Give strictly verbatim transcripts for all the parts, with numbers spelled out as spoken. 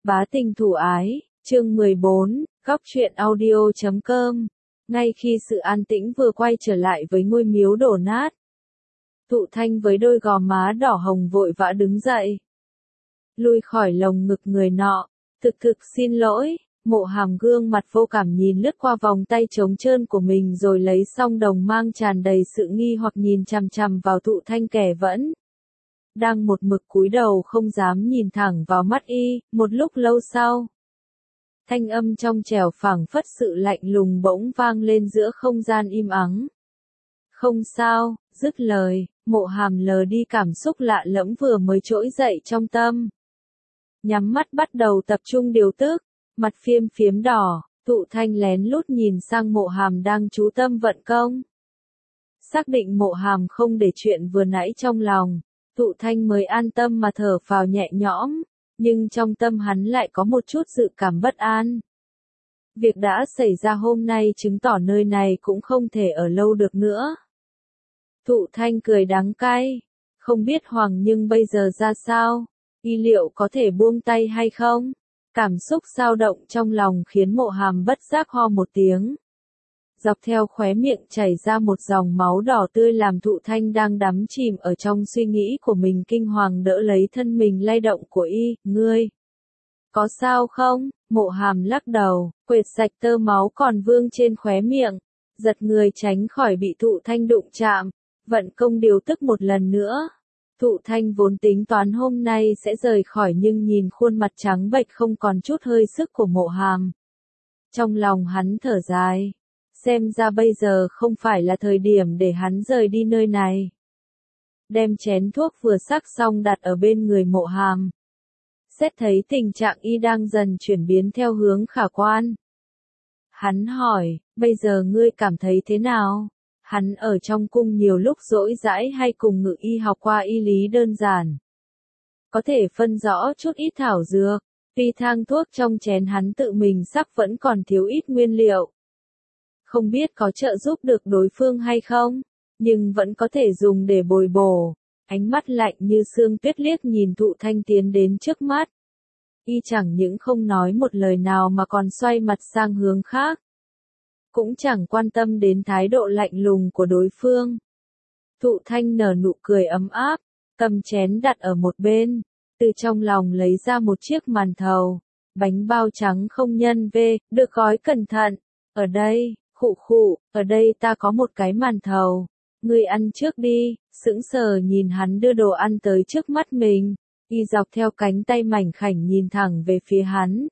Bá tình thủ ái, chương mười bốn, góc truyện audio chấm com. Ngay khi sự an tĩnh vừa quay trở lại với ngôi miếu đổ nát, Thụ Thanh với đôi gò má đỏ hồng vội vã đứng dậy, lui khỏi lồng ngực người nọ. Thực thực xin lỗi. Mộ Hàm gương mặt vô cảm nhìn lướt qua vòng tay trống trơn của mình rồi lấy song đồng mang tràn đầy sự nghi hoặc nhìn chằm chằm vào Thụ Thanh kẻ vẫn đang một mực cúi đầu không dám nhìn thẳng vào mắt y. Một lúc lâu sau, thanh âm trong trẻo phảng phất sự lạnh lùng bỗng vang lên giữa không gian im ắng. Không sao. Dứt lời, Mộ Hàm lờ đi cảm xúc lạ lẫm vừa mới trỗi dậy trong tâm. Nhắm mắt bắt đầu tập trung điều tức, mặt phiêm phiếm đỏ. Thụ Thanh lén lút nhìn sang Mộ Hàm đang chú tâm vận công. Xác định Mộ Hàm không để chuyện vừa nãy trong lòng, Thụ Thanh mới an tâm mà thở phào nhẹ nhõm, nhưng trong tâm hắn lại có một chút dự cảm bất an. Việc đã xảy ra hôm nay chứng tỏ nơi này cũng không thể ở lâu được nữa. Thụ Thanh cười đắng cay, không biết Hoàng Nhưng bây giờ ra sao, y liệu có thể buông tay hay không? Cảm xúc dao động trong lòng khiến Mộ Hàm bất giác ho một tiếng. Dọc theo khóe miệng chảy ra một dòng máu đỏ tươi làm Thụ Thanh đang đắm chìm ở trong suy nghĩ của mình kinh hoàng đỡ lấy thân mình lay động của y. Ngươi, có sao không? Mộ Hàm lắc đầu, quệt sạch tơ máu còn vương trên khóe miệng, giật người tránh khỏi bị Thụ Thanh đụng chạm, vận công điều tức một lần nữa. Thụ Thanh vốn tính toán hôm nay sẽ rời khỏi nhưng nhìn khuôn mặt trắng bệch không còn chút hơi sức của Mộ Hàm, trong lòng hắn thở dài. Xem ra bây giờ không phải là thời điểm để hắn rời đi nơi này. Đem chén thuốc vừa sắc xong đặt ở bên người Mộ Hàm. Xét thấy tình trạng y đang dần chuyển biến theo hướng khả quan, hắn hỏi, bây giờ ngươi cảm thấy thế nào? Hắn ở trong cung nhiều lúc rỗi rãi hay cùng Ngự Y học qua y lý đơn giản, có thể phân rõ chút ít thảo dược. Tuy thang thuốc trong chén hắn tự mình sắc vẫn còn thiếu ít nguyên liệu, không biết có trợ giúp được đối phương hay không, nhưng vẫn có thể dùng để bồi bổ. Ánh mắt lạnh như xương tuyết liếc nhìn Thụ Thanh tiến đến trước mắt. Y chẳng những không nói một lời nào mà còn xoay mặt sang hướng khác, cũng chẳng quan tâm đến thái độ lạnh lùng của đối phương. Thụ Thanh nở nụ cười ấm áp, cầm chén đặt ở một bên, từ trong lòng lấy ra một chiếc màn thầu, bánh bao trắng không nhân vê, được gói cẩn thận. Ở đây, khụ khụ, ở đây ta có một cái màn thầu, ngươi ăn trước đi. Sững sờ nhìn hắn đưa đồ ăn tới trước mắt mình, y dọc theo cánh tay mảnh khảnh nhìn thẳng về phía hắn.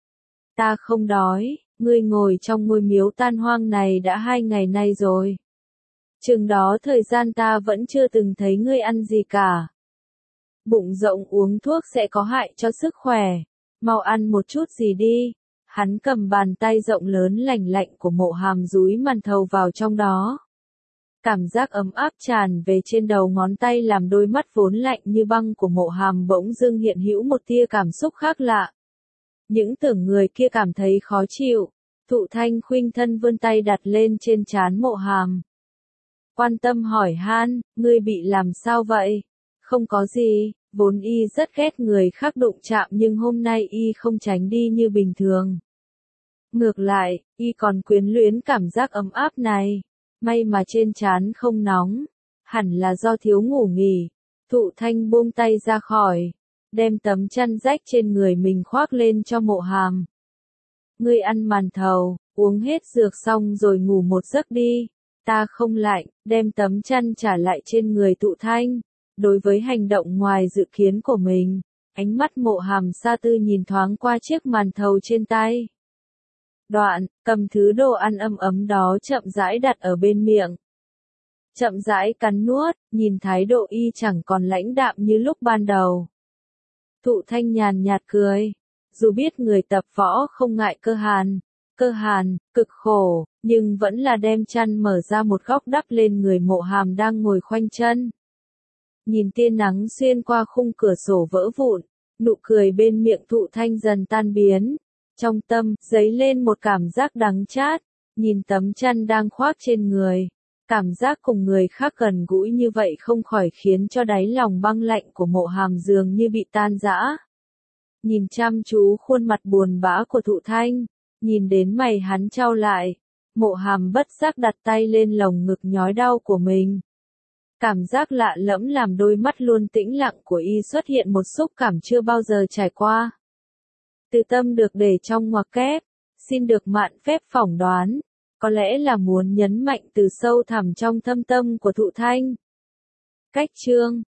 Ta không đói, ngươi ngồi trong ngôi miếu tan hoang này đã hai ngày nay rồi. Chừng đó thời gian ta vẫn chưa từng thấy ngươi ăn gì cả. Bụng rộng uống thuốc sẽ có hại cho sức khỏe, mau ăn một chút gì đi. Hắn cầm bàn tay rộng lớn lành lạnh của Mộ Hàm dúi màn thầu vào trong đó. Cảm giác ấm áp tràn về trên đầu ngón tay làm đôi mắt vốn lạnh như băng của Mộ Hàm bỗng dưng hiện hữu một tia cảm xúc khác lạ. Những tưởng người kia cảm thấy khó chịu, Thụ Thanh khuynh thân vươn tay đặt lên trên trán Mộ Hàm. Quan tâm hỏi han, ngươi bị làm sao vậy? Không có gì, vốn y rất ghét người khác đụng chạm nhưng hôm nay y không tránh đi như bình thường. Ngược lại, y còn quyến luyến cảm giác ấm áp này. May mà trên trán không nóng, hẳn là do thiếu ngủ nghỉ. Thụ Thanh buông tay ra khỏi, đem tấm chăn rách trên người mình khoác lên cho Mộ Hàm. Ngươi ăn màn thầu, uống hết dược xong rồi ngủ một giấc đi. Ta không lạnh. Đem tấm chăn trả lại trên người Thụ Thanh. Đối với hành động ngoài dự kiến của mình, ánh mắt Mộ Hàm sa tư nhìn thoáng qua chiếc màn thầu trên tay. Đoạn, cầm thứ đồ ăn ấm ấm đó chậm rãi đặt ở bên miệng. Chậm rãi cắn nuốt, nhìn thái độ y chẳng còn lãnh đạm như lúc ban đầu. Thụ Thanh nhàn nhạt cười. Dù biết người tập võ không ngại cơ hàn, cơ hàn, cực khổ, nhưng vẫn là đem chăn mở ra một góc đắp lên người Mộ Hàm đang ngồi khoanh chân. Nhìn tia nắng xuyên qua khung cửa sổ vỡ vụn, nụ cười bên miệng Thụ Thanh dần tan biến. Trong tâm, dấy lên một cảm giác đắng chát, nhìn tấm chăn đang khoác trên người. Cảm giác cùng người khác gần gũi như vậy không khỏi khiến cho đáy lòng băng lạnh của Mộ Hàm dường như bị tan rã. nhìn chăm chú khuôn mặt buồn bã của Thụ Thanh, nhìn đến mày hắn chau lại, Mộ Hàm bất giác đặt tay lên lồng ngực nhói đau của mình. Cảm giác lạ lẫm làm đôi mắt luôn tĩnh lặng của y xuất hiện một xúc cảm chưa bao giờ trải qua. Từ tâm được để trong ngoặc kép, xin được mạn phép phỏng đoán, có lẽ là muốn nhấn mạnh từ sâu thẳm trong thâm tâm của Thụ Thanh. Cách chương